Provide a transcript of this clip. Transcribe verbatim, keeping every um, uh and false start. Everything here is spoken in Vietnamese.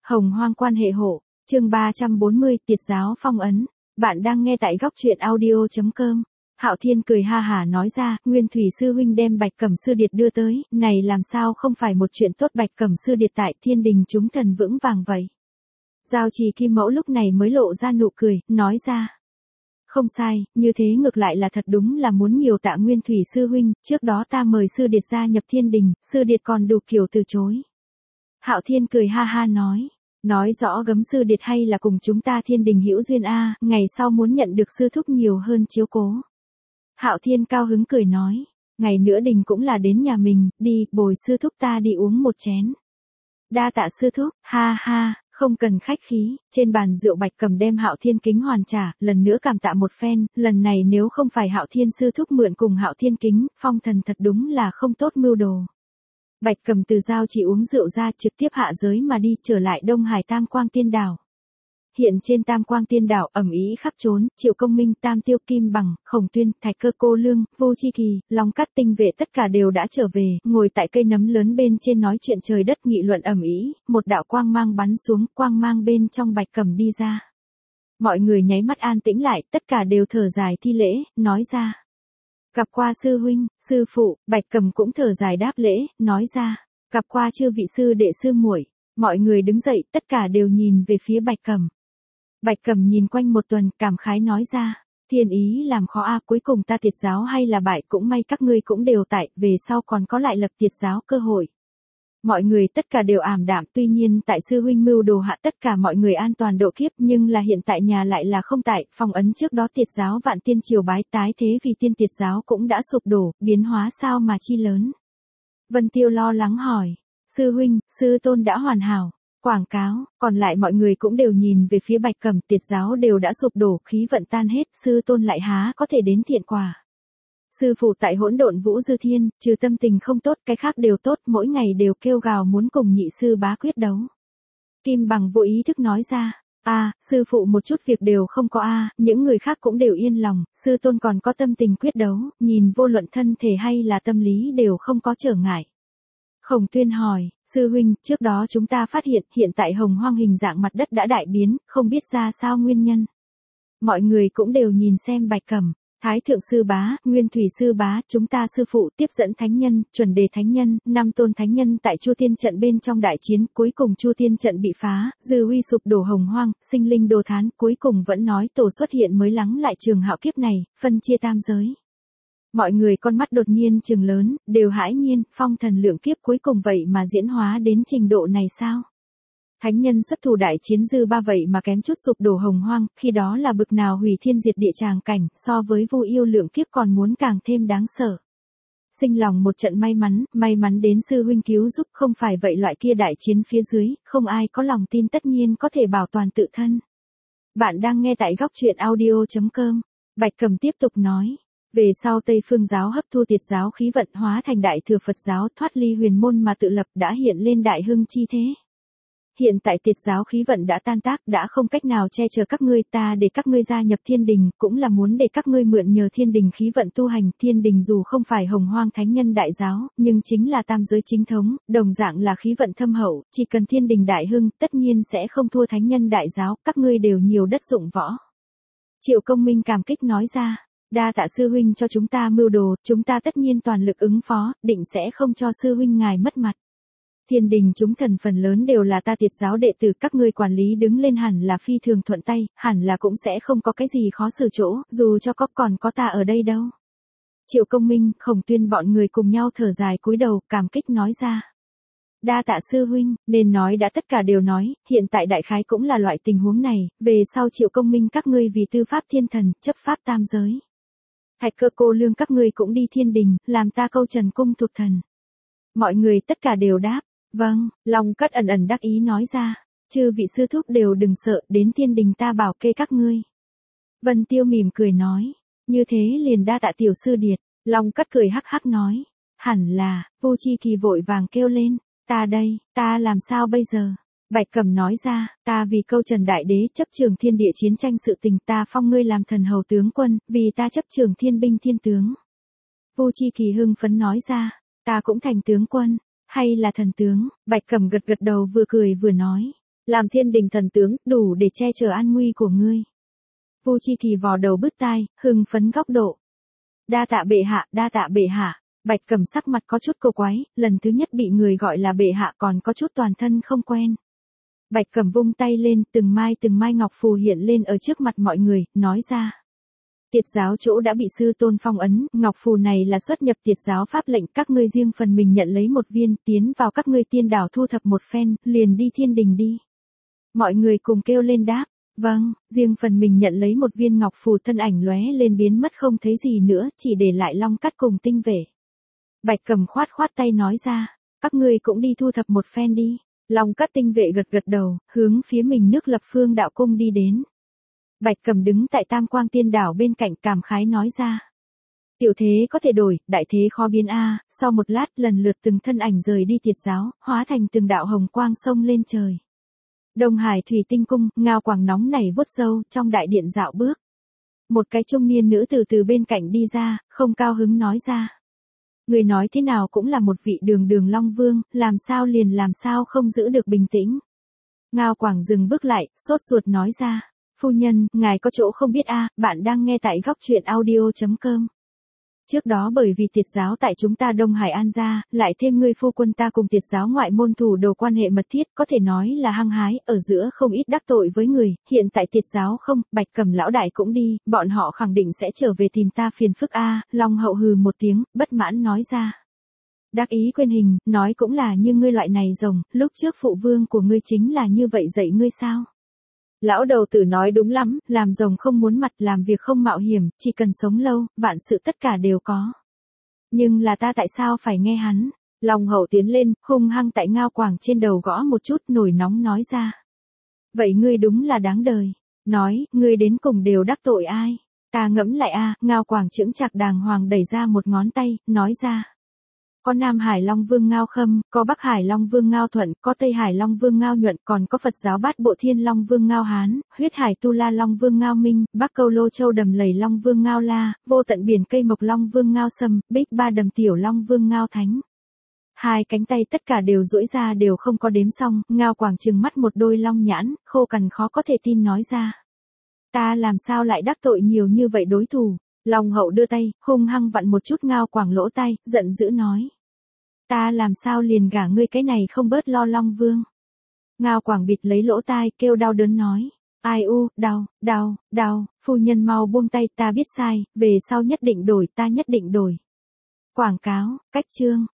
Hồng Hoang quan hệ hộ, chương ba trăm bốn mươi, tiệt giáo phong ấn. Bạn đang nghe tại góc truyện audio chấm com. Hạo Thiên cười ha hả nói ra, Nguyên Thủy sư huynh đem Bạch Cẩm Sư Điệt đưa tới, này làm sao không phải một chuyện tốt. Bạch Cẩm Sư Điệt tại Thiên Đình chúng thần vững vàng vậy. Giao Trì Kim Mẫu lúc này mới lộ ra nụ cười, nói ra. Không sai, như thế ngược lại là thật, đúng là muốn nhiều tạ Nguyên Thủy sư huynh, trước đó ta mời Sư Điệt gia nhập Thiên Đình, Sư Điệt còn đủ kiểu từ chối. Hạo Thiên cười ha ha nói, nói rõ gấm Sư Điệt hay là cùng chúng ta Thiên Đình hữu duyên a, ngày sau muốn nhận được sư thúc nhiều hơn chiếu cố. Hạo Thiên cao hứng cười nói, ngày nữa Đình cũng là đến nhà mình, đi, bồi sư thúc ta đi uống một chén. Đa tạ sư thúc, ha ha, không cần khách khí. Trên bàn rượu Bạch Cẩm đem Hạo Thiên kính hoàn trả, lần nữa cảm tạ một phen, lần này nếu không phải Hạo Thiên sư thúc mượn cùng Hạo Thiên kính, phong thần thật đúng là không tốt mưu đồ. Bạch Cẩm từ Giao Chỉ uống rượu ra, trực tiếp hạ giới mà đi, trở lại Đông Hải Tam Quang Tiên Đảo. Hiện trên Tam Quang Tiên Đảo ầm ĩ khắp trốn, Triệu Công Minh, Tam Tiêu, Kim Bằng, Khổng Tuyên, Thạch Cơ, Cô Lương, Vu Chi Kỳ, Long Cát tinh vệ tất cả đều đã trở về, ngồi tại cây nấm lớn bên trên nói chuyện trời đất, nghị luận ầm ĩ. Một đạo quang mang bắn xuống, quang mang bên trong Bạch Cẩm đi ra. Mọi người nháy mắt an tĩnh lại, tất cả đều thở dài thi lễ, nói ra. Gặp qua sư huynh, sư phụ. Bạch Cẩm cũng thở dài đáp lễ, nói ra. Gặp qua chư vị sư đệ sư muội. Mọi người đứng dậy, tất cả đều nhìn về phía Bạch Cẩm. Bạch Cẩm nhìn quanh một tuần, cảm khái nói ra, thiên ý làm khó a, cuối cùng ta tiệt giáo hay là bại, cũng may các ngươi cũng đều tại, về sau còn có lại lập tiệt giáo cơ hội. Mọi người tất cả đều ảm đạm, tuy nhiên tại sư huynh mưu đồ hạ tất cả mọi người an toàn độ kiếp, nhưng là hiện tại nhà lại là không tại, phong ấn trước đó tiệt giáo Vạn Tiên triều bái tái thế vì tiên tiệt giáo cũng đã sụp đổ, biến hóa sao mà chi lớn. Vân Tiêu lo lắng hỏi, sư huynh, sư tôn đã hoàn hảo. Quảng cáo, còn lại mọi người cũng đều nhìn về phía Bạch Cẩm, tiệt giáo đều đã sụp đổ, khí vận tan hết, sư tôn lại há có thể đến thiện quả. Sư phụ tại Hỗn Độn Vũ Dư Thiên, trừ tâm tình không tốt, cái khác đều tốt, mỗi ngày đều kêu gào muốn cùng nhị sư bá quyết đấu. Kim Bằng vô ý thức nói ra, a, à, sư phụ một chút việc đều không có a, à, những người khác cũng đều yên lòng, sư tôn còn có tâm tình quyết đấu, nhìn vô luận thân thể hay là tâm lý đều không có trở ngại. Khổng Tuyên hỏi, sư huynh, trước đó chúng ta phát hiện, hiện tại Hồng Hoang hình dạng mặt đất đã đại biến, không biết ra sao nguyên nhân. Mọi người cũng đều nhìn xem Bạch Cẩm, Thái Thượng Sư Bá, Nguyên Thủy Sư Bá, chúng ta sư phụ tiếp dẫn Thánh Nhân, Chuẩn Đề Thánh Nhân, năm tôn Thánh Nhân tại Chu Tiên Trận bên trong đại chiến, cuối cùng Chu Tiên Trận bị phá, dư uy sụp đổ Hồng Hoang, sinh linh đồ thán, cuối cùng vẫn nói tổ xuất hiện mới lắng lại trường hạo kiếp này, phân chia tam giới. Mọi người con mắt đột nhiên trừng lớn, đều hãi nhiên, phong thần lượng kiếp cuối cùng vậy mà diễn hóa đến trình độ này sao? Thánh nhân xuất thủ đại chiến dư ba vậy mà kém chút sụp đổ Hồng Hoang, khi đó là bực nào hủy thiên diệt địa tràng cảnh, so với Vu Yêu lượng kiếp còn muốn càng thêm đáng sợ. Sinh lòng một trận may mắn, may mắn đến sư huynh cứu giúp, không phải vậy loại kia đại chiến phía dưới, không ai có lòng tin tất nhiên có thể bảo toàn tự thân. Bạn đang nghe tại góc truyện audio chấm com. Bạch Cẩm tiếp tục nói. Về sau Tây Phương giáo hấp thu tiệt giáo khí vận hóa thành đại thừa Phật giáo, thoát ly huyền môn mà tự lập, đã hiện lên đại hưng chi thế. Hiện tại tiệt giáo khí vận đã tan tác, đã không cách nào che chở các ngươi, ta để các ngươi gia nhập Thiên Đình, cũng là muốn để các ngươi mượn nhờ Thiên Đình khí vận tu hành. Thiên Đình dù không phải Hồng Hoang Thánh Nhân đại giáo, nhưng chính là tam giới chính thống, đồng dạng là khí vận thâm hậu, chỉ cần Thiên Đình đại hưng, tất nhiên sẽ không thua Thánh Nhân đại giáo, các ngươi đều nhiều đất dụng võ. Triệu Công Minh cảm kích nói ra. Đa tạ sư huynh cho chúng ta mưu đồ, chúng ta tất nhiên toàn lực ứng phó, định sẽ không cho sư huynh ngài mất mặt. Thiên Đình chúng thần phần lớn đều là ta tiệt giáo đệ tử, các ngươi quản lý đứng lên hẳn là phi thường thuận tay, hẳn là cũng sẽ không có cái gì khó xử chỗ, dù cho có còn có ta ở đây đâu. Triệu Công Minh, Khổng Tuyên bọn người cùng nhau thở dài cúi đầu, cảm kích nói ra. Đa tạ sư huynh, nên nói đã tất cả đều nói, hiện tại đại khái cũng là loại tình huống này, về sau Triệu Công Minh các ngươi vì tư pháp thiên thần, chấp pháp tam giới. Thạch Cơ, Cô Lương các ngươi cũng đi Thiên Đình, làm ta câu trần cung thuộc thần. Mọi người tất cả đều đáp, vâng. Long Cát ẩn ẩn đắc ý nói ra, chư vị sư thúc đều đừng sợ, đến Thiên Đình ta bảo kê các ngươi. Vân Tiêu mỉm cười nói, như thế liền đa tạ tiểu sư điệt. Long Cát cười hắc hắc nói, hẳn là. Vu Chi Kỳ vội vàng kêu lên, ta đây, ta làm sao bây giờ? Bạch Cẩm nói ra, ta vì câu trần đại đế chấp trường thiên địa chiến tranh sự tình, ta phong ngươi làm thần hầu tướng quân, vì ta chấp trường thiên binh thiên tướng. Vu Chi Kỳ hưng phấn nói ra, ta cũng thành tướng quân, hay là thần tướng? Bạch Cẩm gật gật đầu vừa cười vừa nói, Làm thiên đình thần tướng, đủ để che chở an nguy của ngươi. Vu Chi thì vò đầu bứt tai, hưng phấn góc độ. Đa tạ bệ hạ, đa tạ bệ hạ. Bạch Cẩm sắc mặt có chút cổ quái, lần thứ nhất bị người gọi là bệ hạ còn có chút toàn thân không quen. Bạch Cẩm vung tay lên, từng mai từng mai ngọc phù hiện lên ở trước mặt mọi người, nói ra. Tiệt giáo chỗ đã bị sư tôn phong ấn, ngọc phù này là xuất nhập tiệt giáo pháp lệnh, các ngươi riêng phần mình nhận lấy một viên, tiến vào các ngươi tiên đảo thu thập một phen, liền đi thiên đình đi. Mọi người cùng kêu lên đáp, vâng, riêng phần mình nhận lấy một viên ngọc phù, thân ảnh lóe lên biến mất không thấy gì nữa, chỉ để lại long cắt cùng tinh vệ. Bạch Cẩm khoát khoát tay nói ra, các ngươi cũng đi thu thập một phen đi. Long cắt tinh vệ gật gật đầu, hướng phía mình nước lập phương đạo cung đi đến. Bạch Cẩm đứng tại Tam Quang Tiên Đảo bên cạnh cảm khái nói ra. Tiểu thế có thể đổi, đại thế khó biến a. Sau một lát lần lượt từng thân ảnh rời đi tiệt giáo, hóa thành từng đạo hồng quang sông lên trời. Đông Hải Thủy Tinh Cung, Ngao Quảng nóng nảy vuốt râu, trong đại điện dạo bước. Một cái trung niên nữ từ từ bên cạnh đi ra, không cao hứng nói ra. Người nói thế nào cũng là một vị đường đường Long Vương, làm sao liền làm sao không giữ được bình tĩnh. Ngao Quảng dừng bước lại, sốt ruột nói ra. Phu nhân, ngài có chỗ không biết a, bạn đang nghe tại góc truyện audio chấm com. Trước đó bởi vì tiệt giáo tại chúng ta Đông Hải An gia, lại thêm ngươi phu quân ta cùng tiệt giáo ngoại môn thủ đồ quan hệ mật thiết, có thể nói là hăng hái, ở giữa không ít đắc tội với người, hiện tại tiệt giáo không, Bạch Cẩm lão đại cũng đi, bọn họ khẳng định sẽ trở về tìm ta phiền phức a. Long hậu hừ một tiếng, bất mãn nói ra. Đắc ý quên hình, nói cũng là như ngươi loại này rồng, lúc trước phụ vương của ngươi chính là như vậy dạy ngươi sao? Lão đầu tử nói đúng lắm, làm rồng không muốn mặt, làm việc không mạo hiểm, chỉ cần sống lâu, vạn sự tất cả đều có. Nhưng là ta tại sao phải nghe hắn? Long hậu tiến lên, hung hăng tại Ngao Quảng trên đầu gõ một chút, nổi nóng nói ra. Vậy ngươi đúng là đáng đời. Nói, ngươi đến cùng đều đắc tội ai? Ta ngẫm lại a. Ngao Quảng chững chạc đàng hoàng đẩy ra một ngón tay, nói ra. Có Nam Hải Long Vương Ngao Khâm, có Bắc Hải Long Vương Ngao Thuận, có Tây Hải Long Vương Ngao Nhuận, còn có Phật giáo Bát Bộ Thiên Long Vương Ngao Hán, Huyết Hải Tu La Long Vương Ngao Minh, Bắc Câu Lô Châu Đầm Lầy Long Vương Ngao La, Vô Tận Biển Cây Mộc Long Vương Ngao Sâm, Bích Ba Đầm Tiểu Long Vương Ngao Thánh. Hai cánh tay tất cả đều duỗi ra đều không có đếm xong, Ngao Quảng trừng mắt một đôi long nhãn, khô cằn khó có thể tin nói ra. Ta làm sao lại đắc tội nhiều như vậy đối thủ? Long hậu đưa tay, hung hăng vặn một chút Ngao Quảng lỗ tai, giận dữ nói. Ta làm sao liền gả ngươi cái này không bớt lo Long Vương. Ngao Quảng bịt lấy lỗ tai, kêu đau đớn nói. Ai u, đau, đau, đau, phu nhân mau buông tay, ta biết sai, về sau nhất định đổi, ta nhất định đổi. Quảng cáo, cách chương.